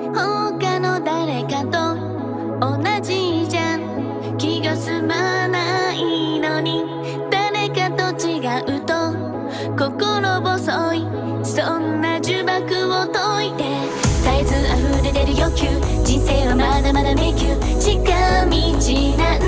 他の誰かと同じじゃん気が済まないのに誰かと違うと心細いそんな呪縛を解いて絶えず溢れ出る欲求人生はまだまだ迷宮近道なん